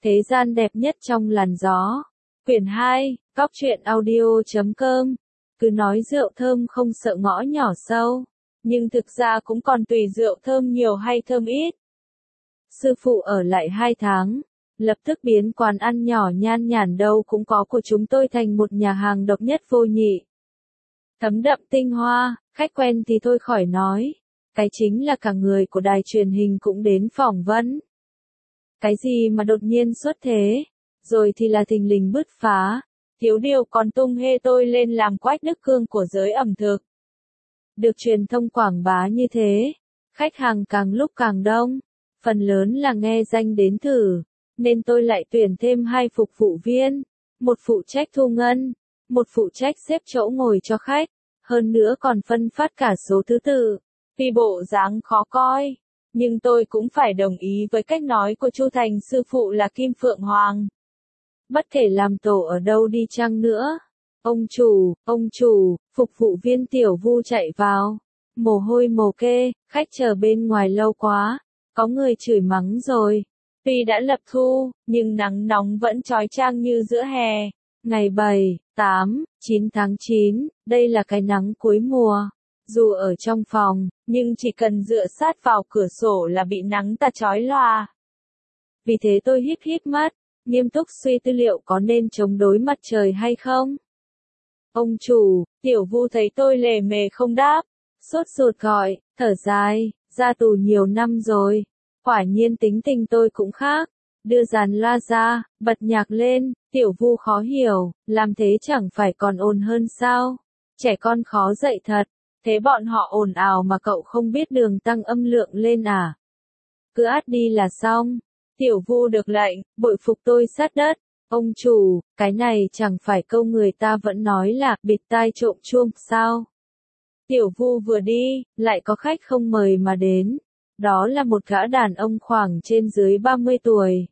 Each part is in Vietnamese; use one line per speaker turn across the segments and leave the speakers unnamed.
Thế gian đẹp nhất trong làn gió. Quyển 2, Góc truyện audio.com. Cứ nói rượu thơm không sợ ngõ nhỏ sâu, nhưng thực ra cũng còn tùy rượu thơm nhiều hay thơm ít. Sư phụ ở lại 2 tháng, lập tức biến quán ăn nhỏ nhan nhản đâu cũng có của chúng tôi thành một nhà hàng độc nhất vô nhị. Thấm đậm tinh hoa, khách quen thì thôi khỏi nói. Cái chính là cả người của đài truyền hình cũng đến phỏng vấn. Cái gì mà đột nhiên xuất thế, rồi thì là thình lình bứt phá, thiếu điều còn tung hê tôi lên làm Quách Đức Cương của giới ẩm thực. Được truyền thông quảng bá như thế, khách hàng càng lúc càng đông, phần lớn là nghe danh đến thử, nên tôi lại tuyển thêm 2 phục vụ viên, một phụ trách thu ngân, một phụ trách xếp chỗ ngồi cho khách, hơn nữa còn phân phát cả số thứ tự. Tuy bộ dáng khó coi, nhưng tôi cũng phải đồng ý với cách nói của Chu Thành sư phụ là Kim Phượng Hoàng. Bất kể làm tổ ở đâu đi chăng nữa. Ông chủ, phục vụ viên Tiểu Vu chạy vào. Mồ hôi mồ kê, khách chờ bên ngoài lâu quá. Có người chửi mắng rồi. Tuy đã lập thu, nhưng nắng nóng vẫn chói chang như giữa hè. Ngày 7, 8, 9 tháng 9, đây là cái nắng cuối mùa. Dù ở trong phòng, nhưng chỉ cần dựa sát vào cửa sổ là bị nắng ta chói lòa. Vì thế tôi híp mắt, nghiêm túc suy tư liệu có nên chống đối mặt trời hay không. Ông chủ, Tiểu Vu thấy tôi lề mề không đáp, sốt ruột gọi, thở dài, ra tù nhiều năm rồi. Quả nhiên tính tình tôi cũng khác. Đưa dàn loa ra, bật nhạc lên, Tiểu Vu khó hiểu, làm thế chẳng phải còn ồn hơn sao? Trẻ con khó dạy thật. Thế bọn họ ồn ào mà cậu không biết đường tăng âm lượng lên à? Cứ át đi là xong. Tiểu Vu được lệnh, bội phục tôi sát đất. Ông chủ, cái này chẳng phải câu người ta vẫn nói là bịt tai trộm chuông sao? Tiểu Vu vừa đi, lại có khách không mời mà đến. Đó là một gã đàn ông khoảng trên dưới 30 tuổi.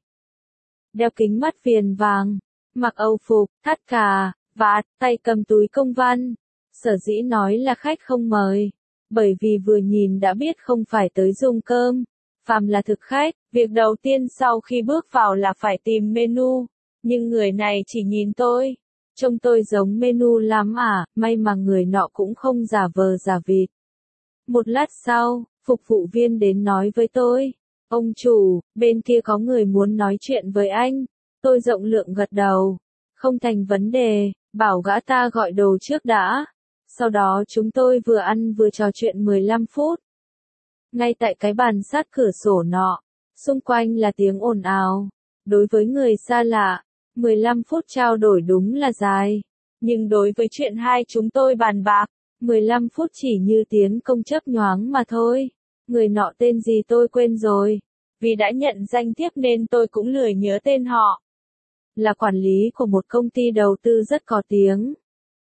Đeo kính mắt viền vàng, mặc âu phục, thắt cà, vạt, tay cầm túi công văn. Sở dĩ nói là khách không mời, bởi vì vừa nhìn đã biết không phải tới dùng cơm. Phàm là thực khách, việc đầu tiên sau khi bước vào là phải tìm menu. Nhưng người này chỉ nhìn tôi, trông tôi giống menu lắm à, may mà người nọ cũng không giả vờ giả vịt. Một lát sau, phục vụ viên đến nói với tôi, ông chủ, bên kia có người muốn nói chuyện với anh. Tôi rộng lượng gật đầu, không thành vấn đề, bảo gã ta gọi đồ trước đã. Sau đó chúng tôi vừa ăn vừa trò chuyện 15 phút. Ngay tại cái bàn sát cửa sổ nọ, xung quanh là tiếng ồn ào. Đối với người xa lạ, 15 phút trao đổi đúng là dài. Nhưng đối với chuyện hai chúng tôi bàn bạc, 15 phút chỉ như tiến công chớp nhoáng mà thôi. Người nọ tên gì tôi quên rồi. Vì đã nhận danh thiếp nên tôi cũng lười nhớ tên họ. Là quản lý của một công ty đầu tư rất có tiếng.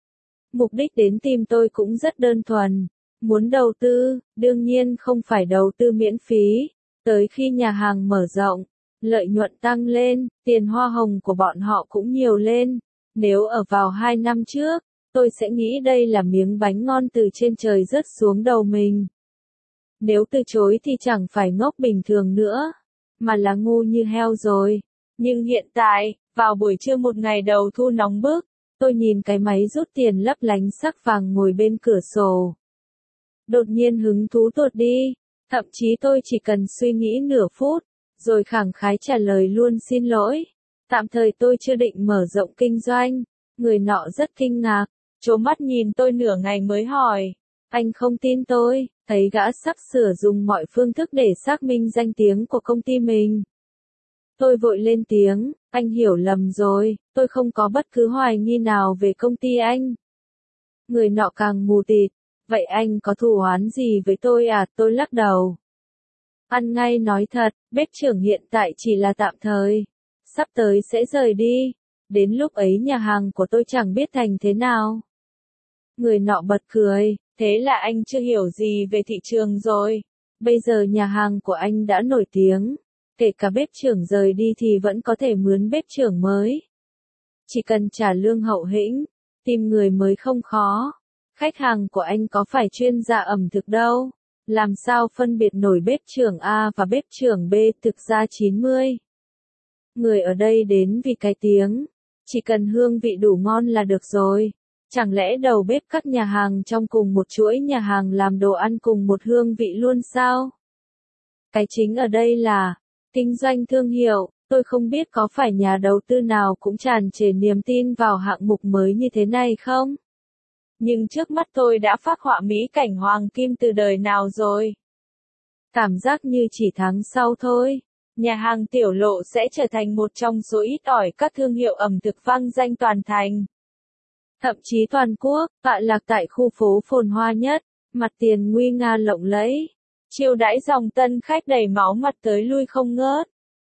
Mục đích đến tìm tôi cũng rất đơn thuần. Muốn đầu tư, đương nhiên không phải đầu tư miễn phí. Tới khi nhà hàng mở rộng, lợi nhuận tăng lên, tiền hoa hồng của bọn họ cũng nhiều lên. Nếu ở vào 2 năm trước, tôi sẽ nghĩ đây là miếng bánh ngon từ trên trời rớt xuống đầu mình. Nếu từ chối thì chẳng phải ngốc bình thường nữa, mà là ngu như heo rồi. Nhưng hiện tại, vào buổi trưa một ngày đầu thu nóng bức, tôi nhìn cái máy rút tiền lấp lánh sắc vàng ngồi bên cửa sổ. Đột nhiên hứng thú tụt đi, thậm chí tôi chỉ cần suy nghĩ nửa phút, rồi khẳng khái trả lời luôn xin lỗi. Tạm thời tôi chưa định mở rộng kinh doanh. Người nọ rất kinh ngạc, trố mắt nhìn tôi nửa ngày mới hỏi. Anh không tin tôi, thấy gã sắp sửa dùng mọi phương thức để xác minh danh tiếng của công ty mình. Tôi vội lên tiếng, anh hiểu lầm rồi, tôi không có bất cứ hoài nghi nào về công ty anh. Người nọ càng mù tịt, vậy anh có thù oán gì với tôi à? Tôi lắc đầu. Ăn ngay nói thật, bếp trưởng hiện tại chỉ là tạm thời. Sắp tới sẽ rời đi. Đến lúc ấy nhà hàng của tôi chẳng biết thành thế nào. Người nọ bật cười, thế là anh chưa hiểu gì về thị trường rồi. Bây giờ nhà hàng của anh đã nổi tiếng. Kể cả bếp trưởng rời đi thì vẫn có thể mướn bếp trưởng mới. Chỉ cần trả lương hậu hĩnh, tìm người mới không khó. Khách hàng của anh có phải chuyên gia ẩm thực đâu. Làm sao phân biệt nổi bếp trưởng A và bếp trưởng B thực ra 90. Người ở đây đến vì cái tiếng, chỉ cần hương vị đủ ngon là được rồi. Chẳng lẽ đầu bếp các nhà hàng trong cùng một chuỗi nhà hàng làm đồ ăn cùng một hương vị luôn sao? Cái chính ở đây là kinh doanh thương hiệu. Tôi không biết có phải nhà đầu tư nào cũng tràn trề niềm tin vào hạng mục mới như thế này không? Nhưng trước mắt tôi đã phác họa mỹ cảnh hoàng kim từ đời nào rồi. Cảm giác như chỉ tháng sau thôi, nhà hàng Tiểu Lộ sẽ trở thành một trong số ít ỏi các thương hiệu ẩm thực vang danh toàn thành. Thậm chí toàn quốc, tọa lạc tại khu phố phồn hoa nhất, mặt tiền nguy nga lộng lẫy, chiêu đãi dòng tân khách đầy máu mặt tới lui không ngớt.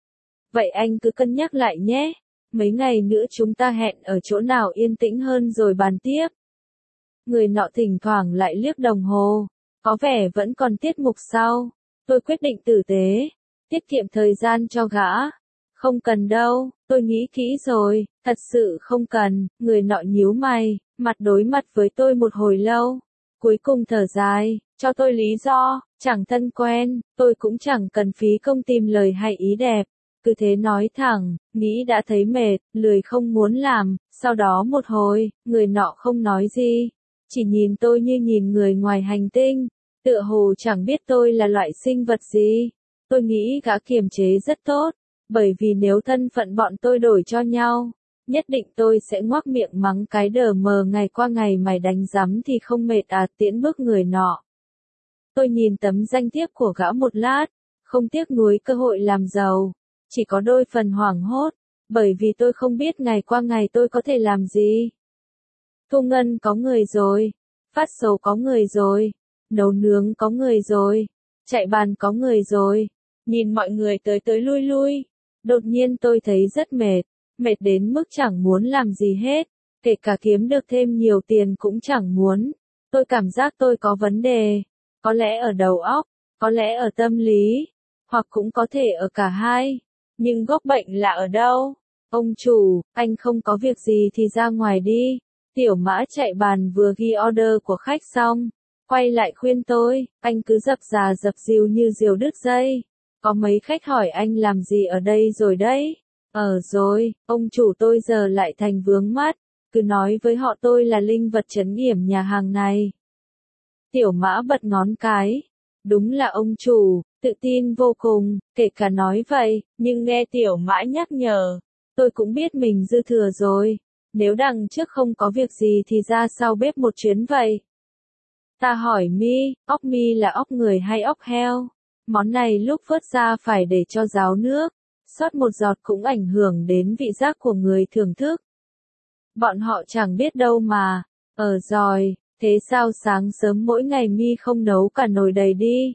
Vậy anh cứ cân nhắc lại nhé, mấy ngày nữa chúng ta hẹn ở chỗ nào yên tĩnh hơn rồi bàn tiếp. Người nọ thỉnh thoảng lại liếc đồng hồ, có vẻ vẫn còn tiết mục sau. Tôi quyết định tử tế, tiết kiệm thời gian cho gã. Không cần đâu, tôi nghĩ kỹ rồi, thật sự không cần. Người nọ nhíu mày, mặt đối mặt với tôi một hồi lâu. Cuối cùng thở dài, cho tôi lý do, chẳng thân quen, tôi cũng chẳng cần phí công tìm lời hay ý đẹp. Cứ thế nói thẳng, nghĩ đã thấy mệt, lười không muốn làm. Sau đó một hồi, người nọ không nói gì, chỉ nhìn tôi như nhìn người ngoài hành tinh. Tựa hồ chẳng biết tôi là loại sinh vật gì. Tôi nghĩ gã kiềm chế rất tốt, bởi vì nếu thân phận bọn tôi đổi cho nhau, nhất định tôi sẽ ngoác miệng mắng cái đờ mờ ngày qua ngày mày đánh rắm thì không mệt à, tiễn bước người nọ. Tôi nhìn tấm danh thiếp của gã một lát, không tiếc nuối cơ hội làm giàu, chỉ có đôi phần hoảng hốt, bởi vì tôi không biết ngày qua ngày tôi có thể làm gì. Thu ngân có người rồi, phát sầu có người rồi, nấu nướng có người rồi, chạy bàn có người rồi, nhìn mọi người tới tới lui lui. Đột nhiên tôi thấy rất mệt, mệt đến mức chẳng muốn làm gì hết, kể cả kiếm được thêm nhiều tiền cũng chẳng muốn. Tôi cảm giác tôi có vấn đề, có lẽ ở đầu óc, có lẽ ở tâm lý, hoặc cũng có thể ở cả hai. Nhưng gốc bệnh là ở đâu? Ông chủ, anh không có việc gì thì ra ngoài đi. Tiểu Mã chạy bàn vừa ghi order của khách xong, quay lại khuyên tôi, anh cứ dập dà dập dìu như diều đứt dây. Có mấy khách hỏi anh làm gì ở đây rồi đấy. Rồi, ông chủ tôi giờ lại thành vướng mắt, cứ nói với họ tôi là linh vật trấn yểm nhà hàng này. Tiểu Mã bật ngón cái. Đúng là ông chủ, tự tin vô cùng, kể cả nói vậy, nhưng nghe Tiểu Mã nhắc nhở, tôi cũng biết mình dư thừa rồi. Nếu đằng trước không có việc gì thì ra sau bếp một chuyến vậy. Ta hỏi Mi, óc Mi là óc người hay óc heo? Món này lúc vớt ra phải để cho ráo nước, sót một giọt cũng ảnh hưởng đến vị giác của người thưởng thức. Bọn họ chẳng biết đâu mà. Rồi, thế sao sáng sớm mỗi ngày Mi không nấu cả nồi đầy đi?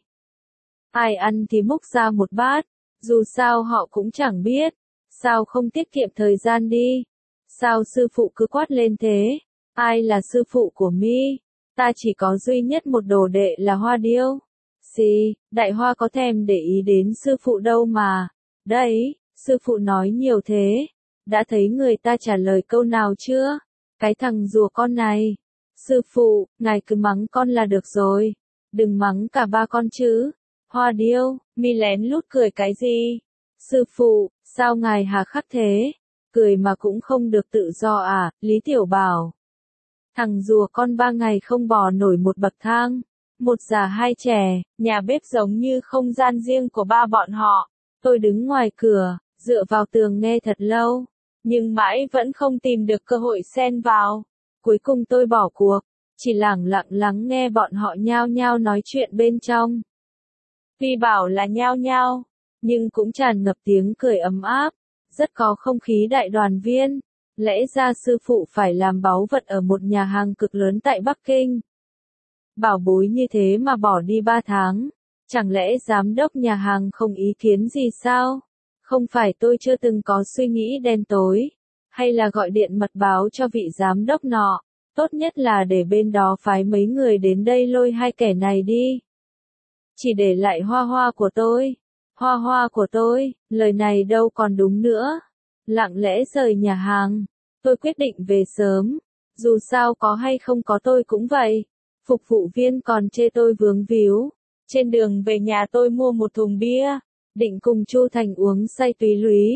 Ai ăn thì múc ra một bát, dù sao họ cũng chẳng biết. Sao không tiết kiệm thời gian đi? Sao sư phụ cứ quát lên thế? Ai là sư phụ của Mi? Ta chỉ có duy nhất một đồ đệ là Hoa Điêu. Xì, Đại Hoa có thèm để ý đến sư phụ đâu mà. Đấy, sư phụ nói nhiều thế. Đã thấy người ta trả lời câu nào chưa? Cái thằng rùa con này. Sư phụ, ngài cứ mắng con là được rồi. Đừng mắng cả ba con chứ. Hoa Điêu, Mi lén lút cười cái gì? Sư phụ, sao ngài hà khắc thế? Cười mà cũng không được tự do à? Lý Tiểu bảo. Thằng rùa con 3 ngày không bò nổi một bậc thang. Một già hai trẻ, nhà bếp giống như không gian riêng của ba bọn họ. Tôi đứng ngoài cửa, dựa vào tường nghe thật lâu, nhưng mãi vẫn không tìm được cơ hội xen vào. Cuối cùng tôi bỏ cuộc, chỉ lẳng lặng lắng nghe bọn họ nhao nhao nói chuyện bên trong. Tuy bảo là nhao nhao, nhưng cũng tràn ngập tiếng cười ấm áp, rất có không khí đại đoàn viên. Lẽ ra sư phụ phải làm báu vật ở một nhà hàng cực lớn tại Bắc Kinh. Bảo bối như thế mà bỏ đi 3 tháng. Chẳng lẽ giám đốc nhà hàng không ý kiến gì sao? Không phải tôi chưa từng có suy nghĩ đen tối. Hay là gọi điện mật báo cho vị giám đốc nọ. Tốt nhất là để bên đó phái mấy người đến đây lôi hai kẻ này đi. Chỉ để lại Hoa Hoa của tôi. Hoa Hoa của tôi, lời này đâu còn đúng nữa. Lặng lẽ rời nhà hàng. Tôi quyết định về sớm. Dù sao có hay không có tôi cũng vậy. Phục vụ viên còn chê tôi vướng víu. Trên đường về nhà tôi mua một thùng bia, định cùng Chu Thành uống say túy lúy.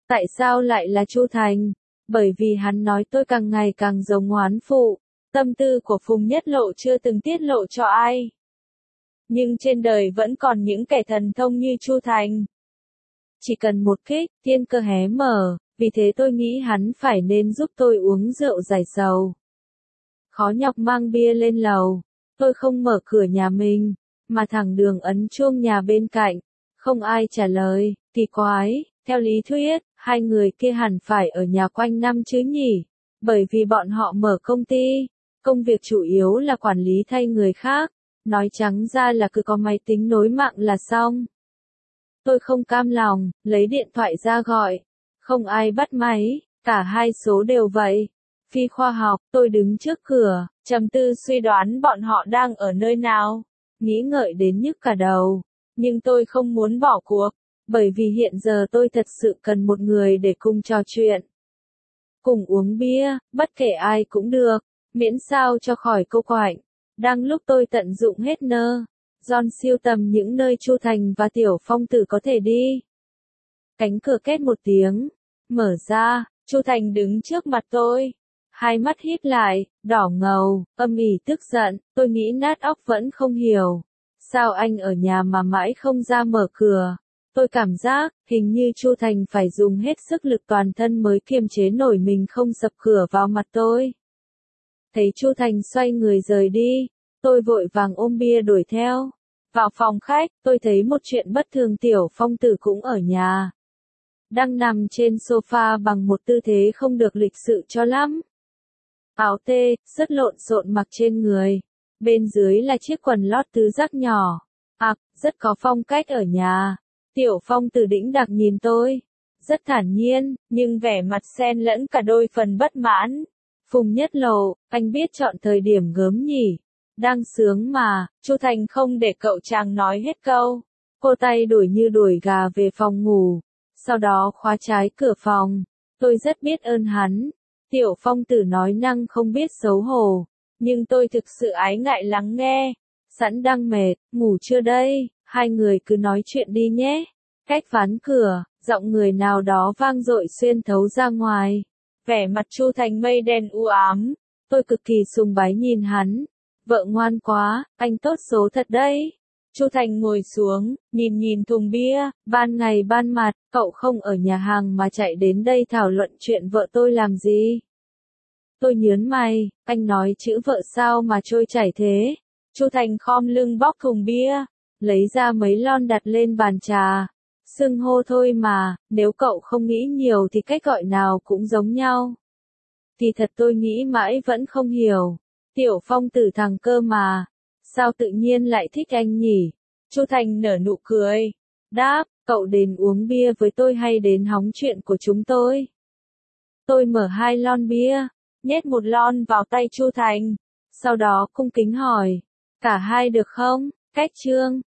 Tại sao lại là Chu Thành? Bởi vì hắn nói tôi càng ngày càng giống Hoán phụ. Tâm tư của Phùng Nhất Lộ chưa từng tiết lộ cho ai. Nhưng trên đời vẫn còn những kẻ thần thông như Chu Thành. Chỉ cần một kích, thiên cơ hé mở, vì thế tôi nghĩ hắn phải nên giúp tôi uống rượu giải sầu. Khó nhọc mang bia lên lầu, tôi không mở cửa nhà mình, mà thẳng đường ấn chuông nhà bên cạnh. Không ai trả lời, kỳ quái, theo lý thuyết, hai người kia hẳn phải ở nhà quanh năm chứ nhỉ, bởi vì bọn họ mở công ty, công việc chủ yếu là quản lý thay người khác, nói trắng ra là cứ có máy tính nối mạng là xong. Tôi không cam lòng, lấy điện thoại ra gọi, không ai bắt máy, cả hai số đều vậy. Phi khoa học, tôi đứng trước cửa, trầm tư suy đoán bọn họ đang ở nơi nào, nghĩ ngợi đến nhức cả đầu, nhưng tôi không muốn bỏ cuộc, bởi vì hiện giờ tôi thật sự cần một người để cùng trò chuyện. Cùng uống bia, bất kể ai cũng được, miễn sao cho khỏi cô quạnh. Đang lúc tôi tận dụng hết nơ, John siêu tầm những nơi Chu Thành và Tiểu Phong Tử có thể đi. Cánh cửa két một tiếng, mở ra, Chu Thành đứng trước mặt tôi. Hai mắt híp lại, đỏ ngầu, âm ỉ tức giận, tôi nghĩ nát óc vẫn không hiểu. Sao anh ở nhà mà mãi không ra mở cửa? Tôi cảm giác, hình như Chu Thành phải dùng hết sức lực toàn thân mới kiềm chế nổi mình không sập cửa vào mặt tôi. Thấy Chu Thành xoay người rời đi, tôi vội vàng ôm bia đuổi theo. Vào phòng khách, tôi thấy một chuyện bất thường, Tiểu Phong Tử cũng ở nhà. Đang nằm trên sofa bằng một tư thế không được lịch sự cho lắm. Áo tê, rất lộn xộn mặc trên người. Bên dưới là chiếc quần lót tứ giác nhỏ. Rất có phong cách ở nhà. Tiểu Phong Tử đĩnh đạc nhìn tôi. Rất thản nhiên, nhưng vẻ mặt xen lẫn cả đôi phần bất mãn. Phùng Nhất Lộ, anh biết chọn thời điểm gớm nhỉ. Đang sướng mà, Chu Thành không để cậu chàng nói hết câu. Cô tay đuổi như đuổi gà về phòng ngủ. Sau đó khóa trái cửa phòng. Tôi rất biết ơn hắn. Tiểu Phong Tử nói năng không biết xấu hổ. Nhưng tôi thực sự ái ngại lắng nghe. Sẵn đang mệt, ngủ chưa đây, hai người cứ nói chuyện đi nhé. Cách ván cửa, giọng người nào đó vang dội xuyên thấu ra ngoài. Vẻ mặt Chu Thành mây đen u ám. Tôi cực kỳ sùng bái nhìn hắn. Vợ ngoan quá, anh tốt số thật đấy. Chu Thành ngồi xuống, nhìn thùng bia, ban ngày ban mặt, cậu không ở nhà hàng mà chạy đến đây thảo luận chuyện vợ tôi làm gì? Tôi nhớn mày, anh nói chữ vợ sao mà trôi chảy thế? Chu Thành khom lưng bóc thùng bia, lấy ra mấy lon đặt lên bàn trà. Xưng hô thôi mà, nếu cậu không nghĩ nhiều thì cách gọi nào cũng giống nhau. Thì thật tôi nghĩ mãi vẫn không hiểu. Tiểu Phong Tử thằng cơ mà. Sao tự nhiên lại thích anh nhỉ? Chu Thành nở nụ cười. Đáp, cậu đến uống bia với tôi hay đến hóng chuyện của chúng tôi? Tôi mở 2 lon bia, nhét 1 lon vào tay Chu Thành. Sau đó cung kính hỏi. Cả hai được không? Cách chương.